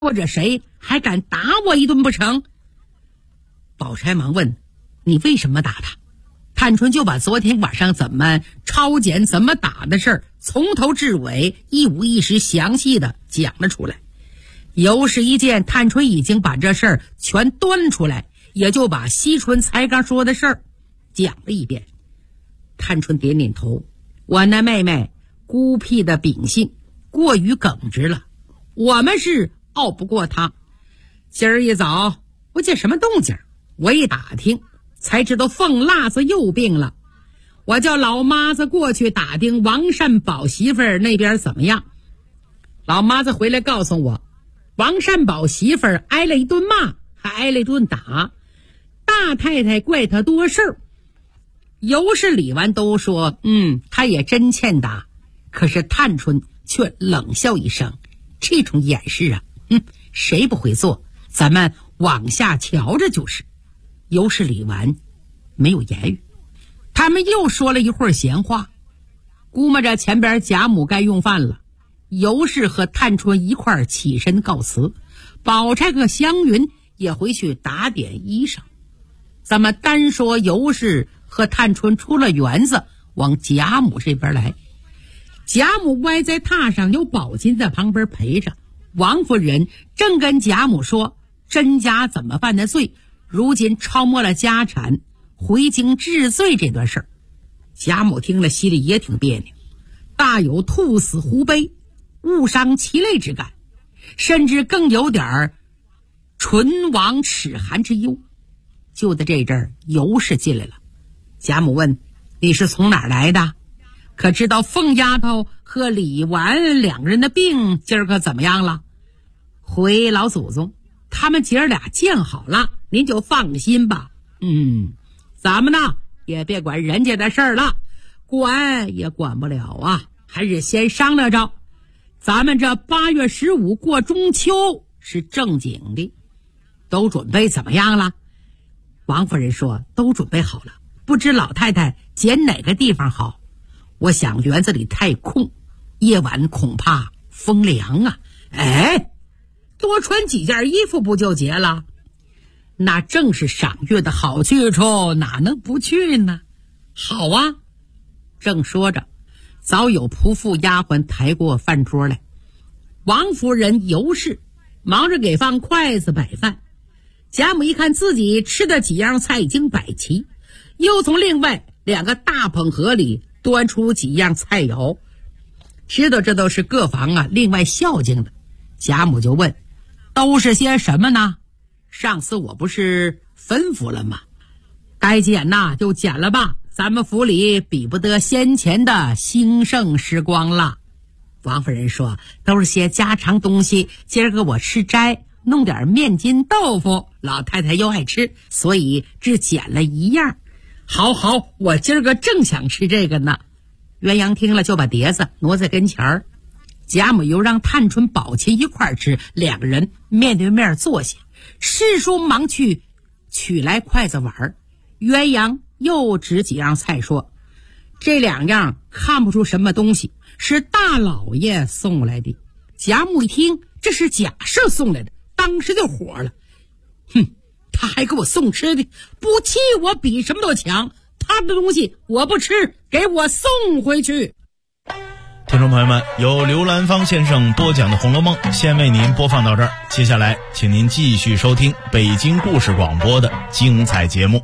或者谁还敢打我一顿不成？宝钗忙问：你为什么打他？探春就把昨天晚上怎么抄检怎么打的事儿从头至尾一五一十详细的讲了出来。尤氏一见探春已经把这事儿全端出来，也就把惜春才刚说的事儿讲了一遍。探春点点头：我那妹妹孤僻的秉性过于耿直了，我们是拗不过她。今儿一早不见什么动静，我一打听才知道凤辣子又病了。我叫老妈子过去打听王善宝媳妇儿那边怎么样。老妈子回来告诉我，王善宝媳妇儿挨了一顿骂，还挨了一顿打，大太太怪他多事儿。尤氏理完都说他也真欠打。可是探春却冷笑一声：这种掩饰啊，谁不会做？咱们往下瞧着就是。尤氏理完没有言语。他们又说了一会儿闲话，估摸着前边贾母该用饭了。尤氏和探春一块儿起身告辞，宝钗和湘云也回去打点衣裳。咱们单说尤氏和探春出了园子，往贾母这边来。贾母歪在榻上，有宝金在旁边陪着。王夫人正跟贾母说甄家怎么犯的罪，如今抄没了家产，回京治罪这段事儿。贾母听了心里也挺别扭，大有兔死狐悲、误伤其类之感，甚至更有点唇亡齿寒之忧。就在这阵儿，尤氏进来了。贾母问：你是从哪儿来的？可知道凤丫头和李纨两个人的病今儿个怎么样了？回老祖宗，他们姐儿俩见好了，您就放心吧。咱们呢也别管人家的事儿了，管也管不了啊，还是先商量着。咱们这8月15过中秋是正经的，都准备怎么样了？王夫人说：都准备好了，不知老太太拣哪个地方好。我想园子里太空，夜晚恐怕风凉啊。多穿几件衣服不就结了？那正是赏月的好去处，哪能不去呢？好啊。正说着，早有仆妇丫鬟抬过饭桌来。王夫人、尤氏忙着给放筷子摆饭。贾母一看自己吃的几样菜已经摆齐，又从另外2个大捧盒里端出几样菜肴，知道这都是各房另外孝敬的。贾母就问：都是些什么呢？上次我不是吩咐了吗？该捡呐就捡了吧，咱们府里比不得先前的兴盛时光了。王夫人说：都是些家常东西，今儿个我吃斋，弄点面筋豆腐，老太太又爱吃，所以只捡了1样。好，我今儿个正想吃这个呢。鸳鸯听了就把碟子挪在跟前儿。贾母又让探春、宝琴一块儿吃，2个人面对面坐下。侍书忙去取来筷子碗，鸳鸯又指几样菜说：这2样看不出什么东西，是大老爷送来的。贾母一听这是贾赦送来的，当时就火了：他还给我送吃的，不气我比什么都强，他的东西我不吃，给我送回去。 听众朋友们，由刘兰芳先生播讲的《红楼梦》先为您播放到这儿，接下来请您继续收听北京故事广播的精彩节目。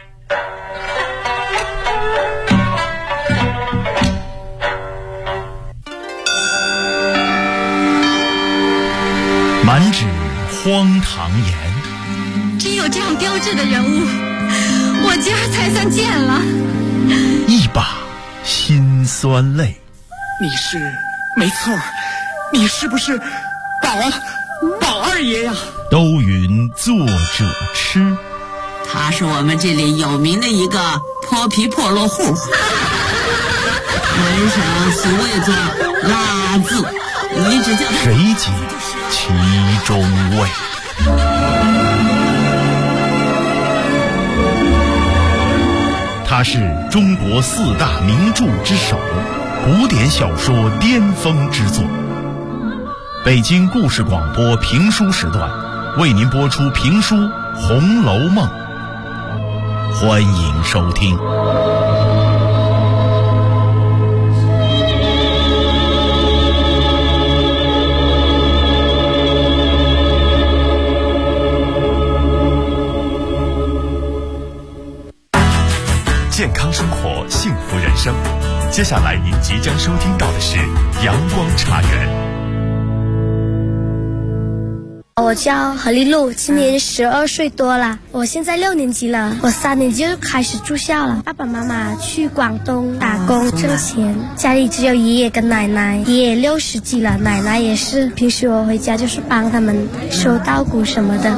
满纸荒唐言， 只有这样标致的人物，我今儿才算见了。 一把辛酸泪。 你是没错，你是不是宝二爷呀？ 都云作者痴， 他是我们这里有名的一个泼皮破落户，门上所谓作拉字，你只叫谁解其中味？他是中国4大名著之首，古典小说巅峰之作。 北京故事广播评书时段，为您播出评书《红楼梦》，欢迎收听。 健康生活，幸福人生。接下来您即将收听到的是阳光茶园。 我叫何丽露，今年12岁多了。我现在6年级了，我3年级就开始住校了。爸爸妈妈去广东打工挣钱，家里只有爷爷跟奶奶。爷爷60几了，奶奶也是。平时我回家就是帮他们收稻谷什么的。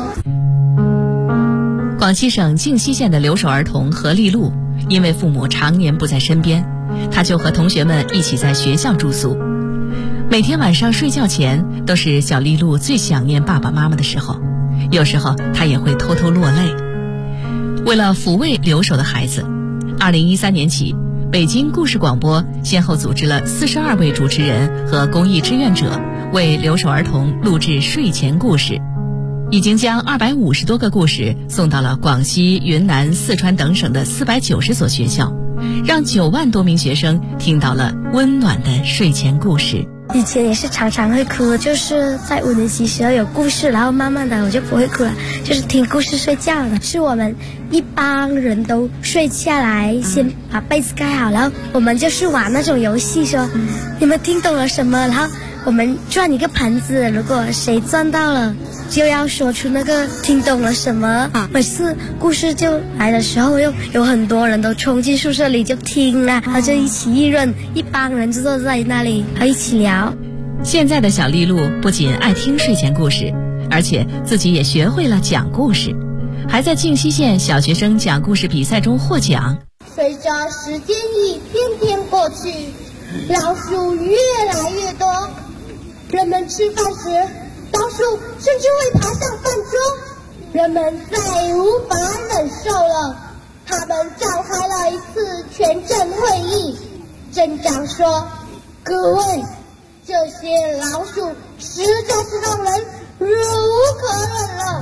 广西省靖西县的留守儿童何丽露，因为父母常年不在身边，她就和同学们一起在学校住宿。每天晚上睡觉前，都是小丽露最想念爸爸妈妈的时候，有时候她也会偷偷落泪。为了抚慰留守的孩子，2013年起，北京故事广播先后组织了42位主持人和公益志愿者，为留守儿童录制睡前故事，已经将250多个故事送到了广西、云南、四川等省的490所学校，让9万多名学生听到了温暖的睡前故事。 以前也是常常会哭，就是在5年级时候有故事，然后慢慢的我就不会哭了，就是听故事睡觉了。是我们一帮人都睡下来，先把被子盖好，然后我们就是玩那种游戏，说你们听懂了什么，然后我们转一个盘子，如果谁转到了就要说出那个听懂了什么。每次故事就来的时候，又有很多人都冲进宿舍里就听啊，然后就一起议论，一帮人就坐在那里和一起聊。 现在的小丽露不仅爱听睡前故事，而且自己也学会了讲故事，还在靖西县小学生讲故事比赛中获奖。 随着时间一天天过去，老鼠越来越多，人们吃饭时老鼠甚至会爬上饭桌，人们再无法忍受了，他们召开了一次全镇会议。镇长说：“各位，这些老鼠实在是让人忍无可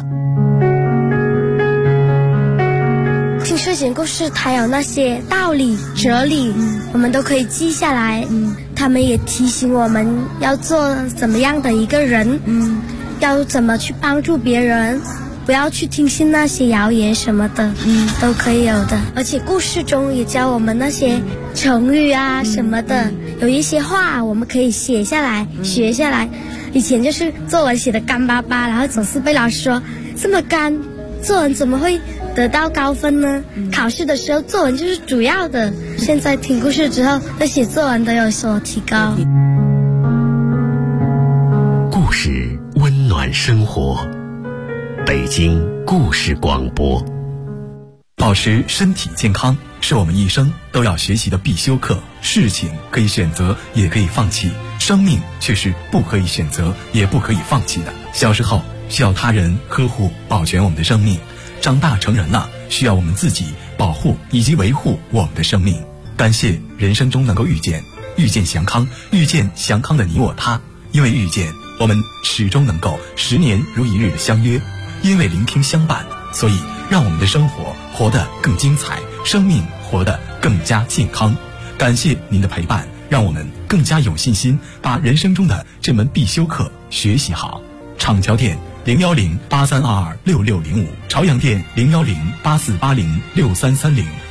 忍了。” 听睡前故事，它有那些道理、哲理，我们都可以记下来。他们也提醒我们要做怎么样的一个人，要怎么去帮助别人，不要去听信那些谣言什么的，都可以有的。而且故事中也教我们那些成语啊什么的，有一些话我们可以写下来、学下来。以前就是作文写的干巴巴，然后总是被老师说这么干，作文怎么会得到高分呢？考试的时候作文就是主要的。现在听故事之后，对写作文都有所提高。 故事温暖生活，北京故事广播。 保持身体健康是我们一生都要学习的必修课。事情可以选择，也可以放弃，生命却是不可以选择，也不可以放弃的。小时候需要他人呵护保全我们的生命，长大成人了，需要我们自己保护以及维护我们的生命。感谢人生中能够遇见祥康，遇见祥康的你我他。因为遇见，我们始终能够10年如一日的相约；因为聆听相伴，所以让我们的生活活得更精彩，生命活得更加健康。感谢您的陪伴，让我们更加有信心把人生中的这门必修课学习好。厂桥店01083226605，朝阳店01084806330。